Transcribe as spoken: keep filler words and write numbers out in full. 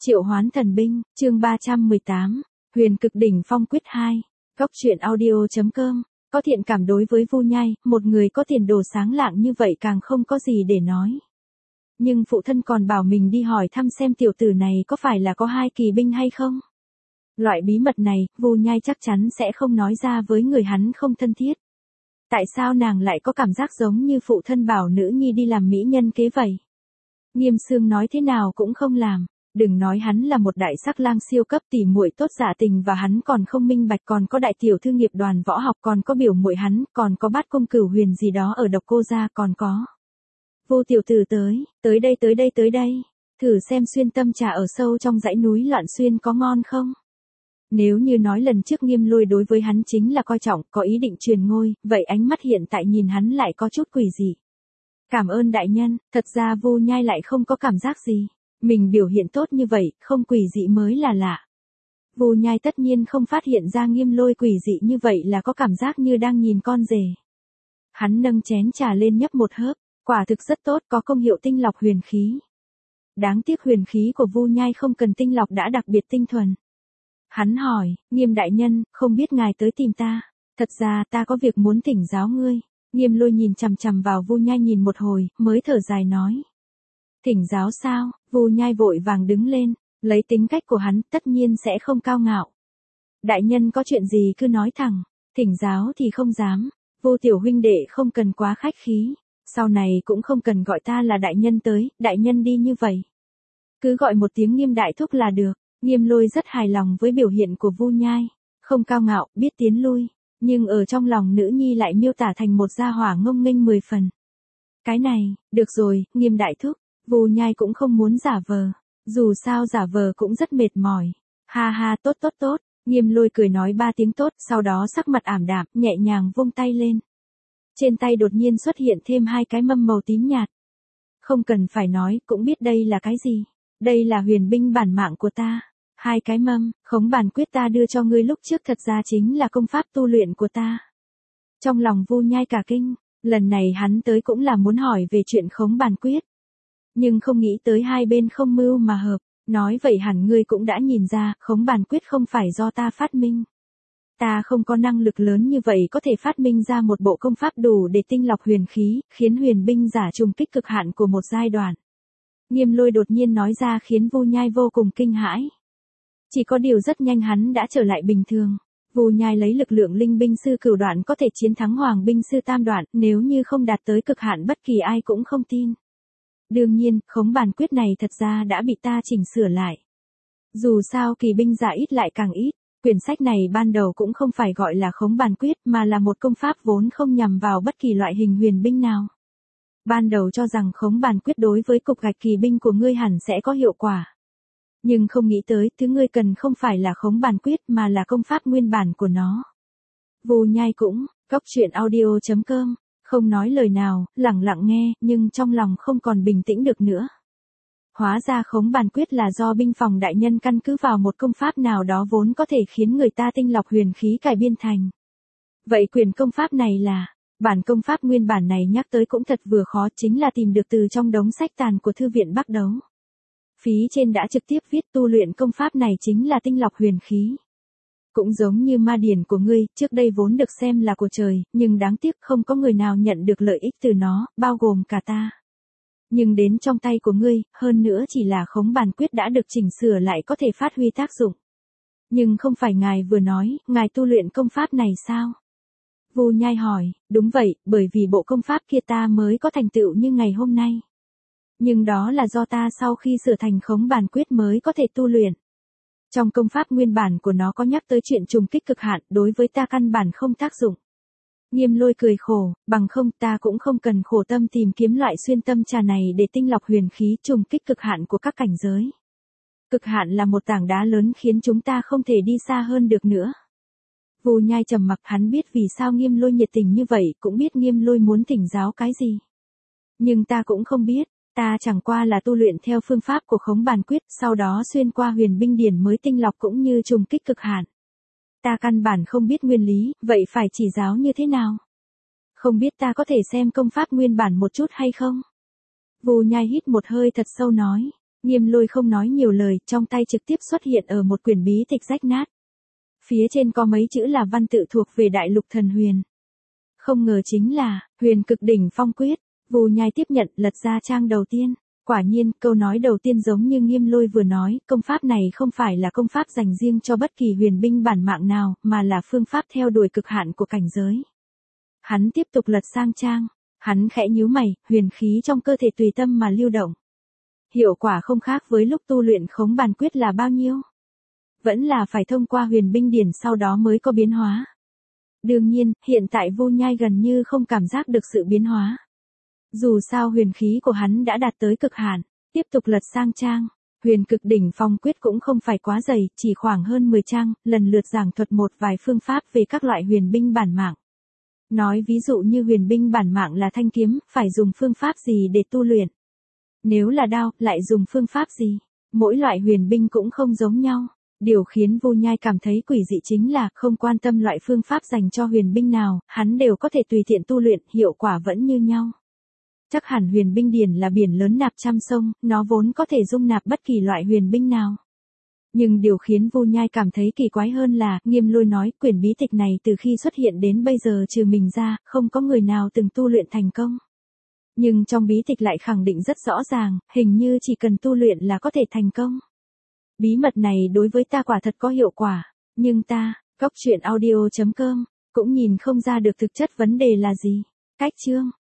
Triệu hoán thần binh, chương ba trăm mười tám, Huyền cực đỉnh phong quyết hai, Góc truyện audio.com, có thiện cảm đối với Vu Nhai, một người có tiền đồ sáng lạng như vậy càng không có gì để nói. Nhưng phụ thân còn bảo mình đi hỏi thăm xem tiểu tử này có phải là có hai kỳ binh hay không. Loại bí mật này, Vu Nhai chắc chắn sẽ không nói ra với người hắn không thân thiết. Tại sao nàng lại có cảm giác giống như phụ thân bảo nữ nhi đi làm mỹ nhân kế vậy? Nghiêm Sương nói thế nào cũng không làm. Đừng nói hắn là một đại sắc lang siêu cấp tỉ muội tốt dạ tình và hắn còn không minh bạch, còn có đại tiểu thư nghiệp đoàn võ học, còn có biểu muội hắn, còn có bát công cửu huyền gì đó ở Độc Cô gia, còn có. Vô tiểu tử tới, tới đây tới đây tới đây, thử xem xuyên tâm trà ở sâu trong dãy núi Loạn Xuyên có ngon không? Nếu như nói lần trước Nghiêm Lôi đối với hắn chính là coi trọng, có ý định truyền ngôi, vậy ánh mắt hiện tại nhìn hắn lại có chút quỷ dị. Cảm ơn đại nhân, thật ra Vu Nhai lại không có cảm giác gì. Mình biểu hiện tốt như vậy, không quỷ dị mới là lạ. Vu Nhai tất nhiên không phát hiện ra Nghiêm Lôi quỷ dị như vậy là có cảm giác như đang nhìn con rể. Hắn nâng chén trà lên nhấp một hớp, quả thực rất tốt, có công hiệu tinh lọc huyền khí. Đáng tiếc huyền khí của Vu Nhai không cần tinh lọc đã đặc biệt tinh thuần. Hắn hỏi, Nghiêm đại nhân, không biết ngài tới tìm ta. Thật ra ta có việc muốn thỉnh giáo ngươi. Nghiêm Lôi nhìn chằm chằm vào Vu Nhai nhìn một hồi, mới thở dài nói. Thỉnh giáo sao? Vu Nhai vội vàng đứng lên, lấy tính cách của hắn tất nhiên sẽ không cao ngạo. Đại nhân có chuyện gì cứ nói thẳng, thỉnh giáo thì không dám. Vu tiểu huynh đệ không cần quá khách khí, sau này cũng không cần gọi ta là đại nhân tới, đại nhân đi như vậy. Cứ gọi một tiếng Nghiêm đại thúc là được. Nghiêm Lôi rất hài lòng với biểu hiện của Vu Nhai, không cao ngạo, biết tiến lui, nhưng ở trong lòng nữ nhi lại miêu tả thành một gia hỏa ngông nghênh mười phần. Cái này, được rồi, Nghiêm đại thúc. Vu Nhai cũng không muốn giả vờ, dù sao giả vờ cũng rất mệt mỏi. Ha ha, tốt tốt tốt, Nghiêm Lôi cười nói ba tiếng tốt, sau đó sắc mặt ảm đạm, nhẹ nhàng vung tay lên. Trên tay đột nhiên xuất hiện thêm hai cái mâm màu tím nhạt. Không cần phải nói, cũng biết đây là cái gì. Đây là huyền binh bản mạng của ta. Hai cái mâm, khống bản quyết ta đưa cho ngươi lúc trước thật ra chính là công pháp tu luyện của ta. Trong lòng Vu Nhai cả kinh, lần này hắn tới cũng là muốn hỏi về chuyện khống bản quyết. Nhưng không nghĩ tới hai bên không mưu mà hợp, nói vậy hẳn ngươi cũng đã nhìn ra, khống bản quyết không phải do ta phát minh. Ta không có năng lực lớn như vậy có thể phát minh ra một bộ công pháp đủ để tinh lọc huyền khí, khiến huyền binh giả trùng kích cực hạn của một giai đoạn. Nghiêm Lôi đột nhiên nói ra khiến Vu Nhai vô cùng kinh hãi. Chỉ có điều rất nhanh hắn đã trở lại bình thường. Vu Nhai lấy lực lượng linh binh sư cửu đoạn có thể chiến thắng hoàng binh sư tam đoạn, nếu như không đạt tới cực hạn bất kỳ ai cũng không tin. Đương nhiên, khống bản quyết này thật ra đã bị ta chỉnh sửa lại. Dù sao kỳ binh giả ít lại càng ít, quyển sách này ban đầu cũng không phải gọi là khống bản quyết mà là một công pháp vốn không nhằm vào bất kỳ loại hình huyền binh nào. Ban đầu cho rằng khống bản quyết đối với cục gạch kỳ binh của ngươi hẳn sẽ có hiệu quả. Nhưng không nghĩ tới thứ ngươi cần không phải là khống bản quyết mà là công pháp nguyên bản của nó. Vu Nhai cũng, Góc truyện audio.com. Không nói lời nào, lặng lặng nghe, nhưng trong lòng không còn bình tĩnh được nữa. Hóa ra khống bản quyết là do binh phòng đại nhân căn cứ vào một công pháp nào đó vốn có thể khiến người ta tinh lọc huyền khí cải biên thành. Vậy quyền công pháp này là, bản công pháp nguyên bản này nhắc tới cũng thật vừa khó, chính là tìm được từ trong đống sách tàn của thư viện Bắc Đấu. Phí trên đã trực tiếp viết tu luyện công pháp này chính là tinh lọc huyền khí. Cũng giống như ma điển của ngươi, trước đây vốn được xem là của trời, nhưng đáng tiếc không có người nào nhận được lợi ích từ nó, bao gồm cả ta. Nhưng đến trong tay của ngươi, hơn nữa chỉ là khống bản quyết đã được chỉnh sửa lại có thể phát huy tác dụng. Nhưng không phải ngài vừa nói, ngài tu luyện công pháp này sao? Vu Nhai hỏi, đúng vậy, bởi vì bộ công pháp kia ta mới có thành tựu như ngày hôm nay. Nhưng đó là do ta sau khi sửa thành khống bản quyết mới có thể tu luyện. Trong công pháp nguyên bản của nó có nhắc tới chuyện trùng kích cực hạn, đối với ta căn bản không tác dụng. Nghiêm Lôi cười khổ, bằng không ta cũng không cần khổ tâm tìm kiếm loại xuyên tâm trà này để tinh lọc huyền khí trùng kích cực hạn của các cảnh giới. Cực hạn là một tảng đá lớn khiến chúng ta không thể đi xa hơn được nữa. Vu Nhai trầm mặc, hắn biết vì sao Nghiêm Lôi nhiệt tình như vậy, cũng biết Nghiêm Lôi muốn thỉnh giáo cái gì. Nhưng ta cũng không biết. Ta chẳng qua là tu luyện theo phương pháp của khống bản quyết, sau đó xuyên qua huyền binh điển mới tinh lọc cũng như trùng kích cực hạn. Ta căn bản không biết nguyên lý, vậy phải chỉ giáo như thế nào? Không biết ta có thể xem công pháp nguyên bản một chút hay không? Vu Nhai hít một hơi thật sâu nói. Nghiêm Lôi không nói nhiều lời, trong tay trực tiếp xuất hiện ở một quyển bí tịch rách nát. Phía trên có mấy chữ là văn tự thuộc về đại lục thần huyền. Không ngờ chính là, huyền cực đỉnh phong quyết. Vu Nhai tiếp nhận, lật ra trang đầu tiên. Quả nhiên, câu nói đầu tiên giống như Nghiêm Lôi vừa nói, công pháp này không phải là công pháp dành riêng cho bất kỳ huyền binh bản mạng nào, mà là phương pháp theo đuổi cực hạn của cảnh giới. Hắn tiếp tục lật sang trang, hắn khẽ nhíu mày, huyền khí trong cơ thể tùy tâm mà lưu động. Hiệu quả không khác với lúc tu luyện khống bàn quyết là bao nhiêu? Vẫn là phải thông qua huyền binh điển sau đó mới có biến hóa. Đương nhiên, hiện tại Vu Nhai gần như không cảm giác được sự biến hóa. Dù sao huyền khí của hắn đã đạt tới cực hạn, tiếp tục lật sang trang, huyền cực đỉnh phong quyết cũng không phải quá dày, chỉ khoảng hơn mười trang, lần lượt giảng thuật một vài phương pháp về các loại huyền binh bản mạng. Nói ví dụ như huyền binh bản mạng là thanh kiếm, phải dùng phương pháp gì để tu luyện. Nếu là đao, lại dùng phương pháp gì. Mỗi loại huyền binh cũng không giống nhau. Điều khiến Vu Nhai cảm thấy quỷ dị chính là không quan tâm loại phương pháp dành cho huyền binh nào, hắn đều có thể tùy tiện tu luyện, hiệu quả vẫn như nhau. Chắc hẳn huyền binh điển là biển lớn nạp trăm sông, nó vốn có thể dung nạp bất kỳ loại huyền binh nào. Nhưng điều khiến Vu Nhai cảm thấy kỳ quái hơn là, Nghiêm Lôi nói, quyển bí tịch này từ khi xuất hiện đến bây giờ trừ mình ra, không có người nào từng tu luyện thành công. Nhưng trong bí tịch lại khẳng định rất rõ ràng, hình như chỉ cần tu luyện là có thể thành công. Bí mật này đối với ta quả thật có hiệu quả, nhưng ta, góc truyện audio chấm com, cũng nhìn không ra được thực chất vấn đề là gì. Cách chương